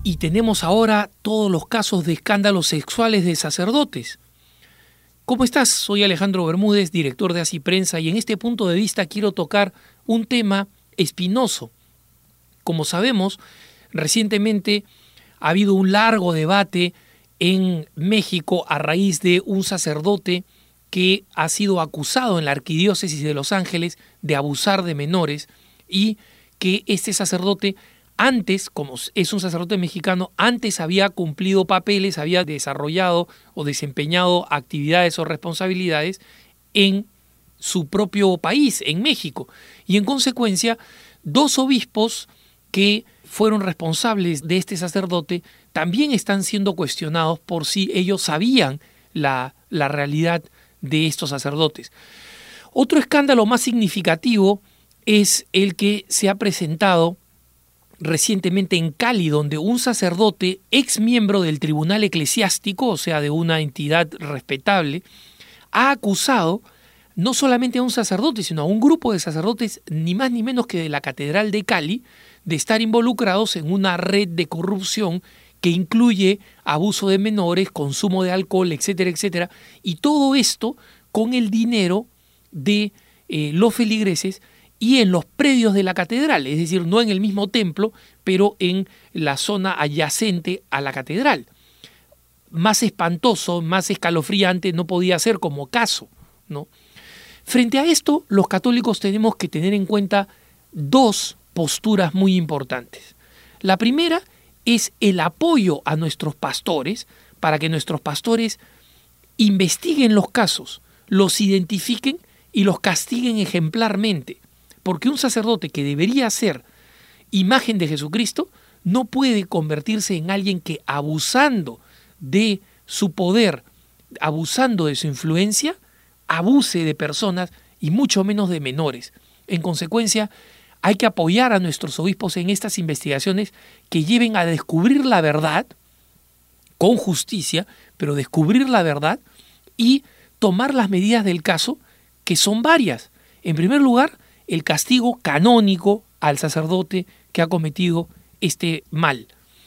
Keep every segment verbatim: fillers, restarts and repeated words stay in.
Y tenemos ahora todos los casos de escándalos sexuales de sacerdotes. ¿Cómo estás? Soy Alejandro Bermúdez, director de Así Prensa, y en este punto de vista quiero tocar un tema espinoso. Como sabemos, recientemente ha habido un largo debate en México a raíz de un sacerdote que ha sido acusado en la Arquidiócesis de Los Ángeles de abusar de menores, y que este sacerdote antes, como es un sacerdote mexicano, antes había cumplido papeles, había desarrollado o desempeñado actividades o responsabilidades en su propio país, en México. Y en consecuencia, dos obispos que fueron responsables de este sacerdote también están siendo cuestionados por si ellos sabían la, la realidad de estos sacerdotes. Otro escándalo más significativo es el que se ha presentado recientemente en Cali, donde un sacerdote, ex miembro del tribunal eclesiástico, o sea, de una entidad respetable, ha acusado no solamente a un sacerdote, sino a un grupo de sacerdotes, ni más ni menos que de la Catedral de Cali, de estar involucrados en una red de corrupción que incluye abuso de menores, consumo de alcohol, etcétera, etcétera, y todo esto con el dinero de eh, los feligreses y en los predios de la catedral, es decir, no en el mismo templo, pero en la zona adyacente a la catedral. Más espantoso, más escalofriante no podía ser como caso, ¿no? Frente a esto, los católicos tenemos que tener en cuenta dos posturas muy importantes. La primera es el apoyo a nuestros pastores para que nuestros pastores investiguen los casos, los identifiquen y los castiguen ejemplarmente. Porque un sacerdote que debería ser imagen de Jesucristo no puede convertirse en alguien que, abusando de su poder, abusando de su influencia, abuse de personas y mucho menos de menores. En consecuencia, hay que apoyar a nuestros obispos en estas investigaciones que lleven a descubrir la verdad con justicia, pero descubrir la verdad y tomar las medidas del caso, que son varias. En primer lugar, el castigo canónico al sacerdote que ha cometido este mal.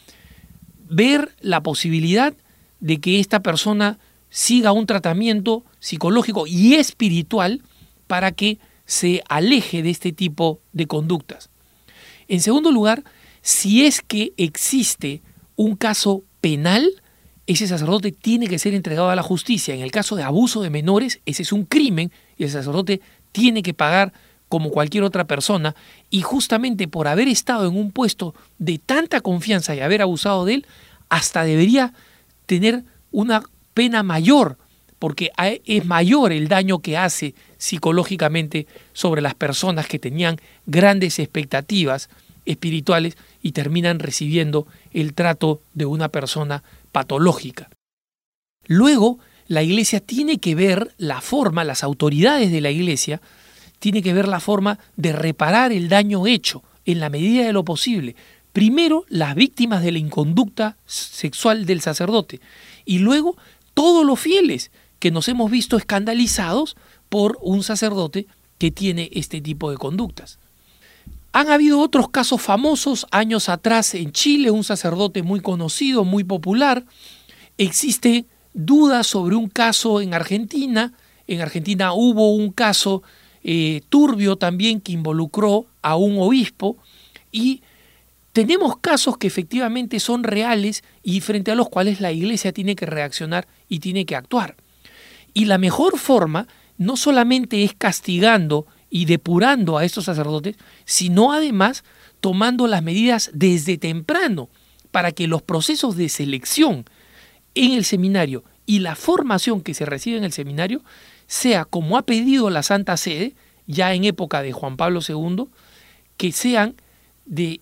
Ver la posibilidad de que esta persona siga un tratamiento psicológico y espiritual para que se aleje de este tipo de conductas. En segundo lugar, si es que existe un caso penal, ese sacerdote tiene que ser entregado a la justicia. En el caso de abuso de menores, ese es un crimen y el sacerdote tiene que pagar como cualquier otra persona, y justamente por haber estado en un puesto de tanta confianza y haber abusado de él, hasta debería tener una pena mayor, porque es mayor el daño que hace psicológicamente sobre las personas que tenían grandes expectativas espirituales y terminan recibiendo el trato de una persona patológica. Luego, la Iglesia tiene que ver la forma, las autoridades de la Iglesia, tiene que ver la forma de reparar el daño hecho en la medida de lo posible. Primero, las víctimas de la inconducta sexual del sacerdote, y luego todos los fieles que nos hemos visto escandalizados por un sacerdote que tiene este tipo de conductas. Han habido otros casos famosos años atrás en Chile, un sacerdote muy conocido, muy popular. Existe dudas sobre un caso en Argentina. En Argentina hubo un caso Eh, turbio también que involucró a un obispo, y tenemos casos que efectivamente son reales y frente a los cuales la Iglesia tiene que reaccionar y tiene que actuar. Y la mejor forma no solamente es castigando y depurando a estos sacerdotes, sino además tomando las medidas desde temprano para que los procesos de selección en el seminario y la formación que se recibe en el seminario sea, como ha pedido la Santa Sede, ya en época de Juan Pablo segundo, que sean de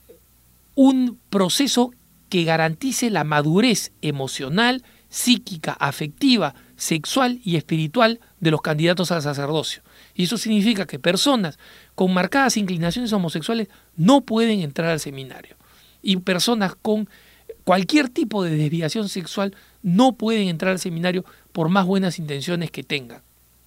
un proceso que garantice la madurez emocional, psíquica, afectiva, sexual y espiritual de los candidatos al sacerdocio. Y eso significa que personas con marcadas inclinaciones homosexuales no pueden entrar al seminario. Y personas con cualquier tipo de desviación sexual no pueden entrar al seminario por más buenas intenciones que tengan.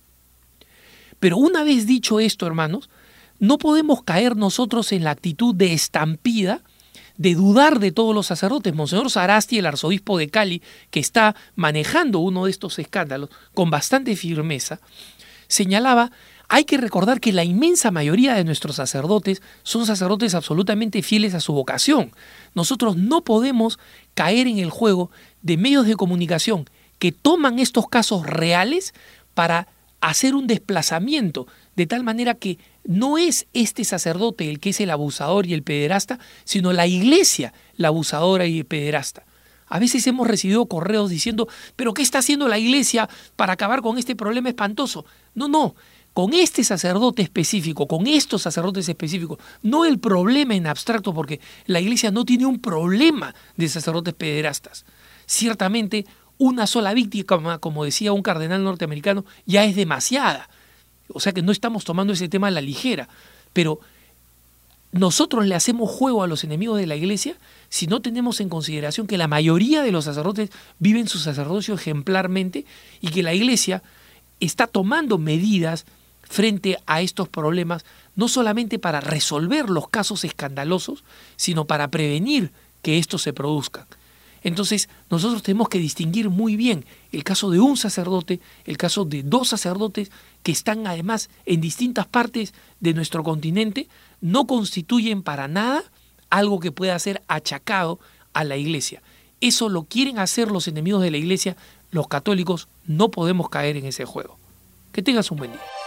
Pero una vez dicho esto, hermanos, no podemos caer nosotros en la actitud de estampida de dudar de todos los sacerdotes. Monseñor Sarasti, el arzobispo de Cali, que está manejando uno de estos escándalos con bastante firmeza, señalaba: hay que recordar que la inmensa mayoría de nuestros sacerdotes son sacerdotes absolutamente fieles a su vocación. Nosotros no podemos caer en el juego de medios de comunicación que toman estos casos reales para hacer un desplazamiento, de tal manera que no es este sacerdote el que es el abusador y el pederasta, sino la iglesia la abusadora y el pederasta. A veces hemos recibido correos diciendo: ¿pero qué está haciendo la iglesia para acabar con este problema espantoso? No, no, con este sacerdote específico, con estos sacerdotes específicos, no el problema en abstracto, porque la iglesia no tiene un problema de sacerdotes pederastas. Ciertamente, una sola víctima, como decía un cardenal norteamericano, ya es demasiada. O sea que no estamos tomando ese tema a la ligera, pero nosotros le hacemos juego a los enemigos de la iglesia si no tenemos en consideración que la mayoría de los sacerdotes viven su sacerdocio ejemplarmente y que la iglesia está tomando medidas frente a estos problemas, no solamente para resolver los casos escandalosos, sino para prevenir que estos se produzcan. Entonces, nosotros tenemos que distinguir muy bien el caso de un sacerdote, el caso de dos sacerdotes que están además en distintas partes de nuestro continente, no constituyen para nada algo que pueda ser achacado a la iglesia. Eso lo quieren hacer los enemigos de la iglesia. Los católicos no podemos caer en ese juego. Que tengas un buen día.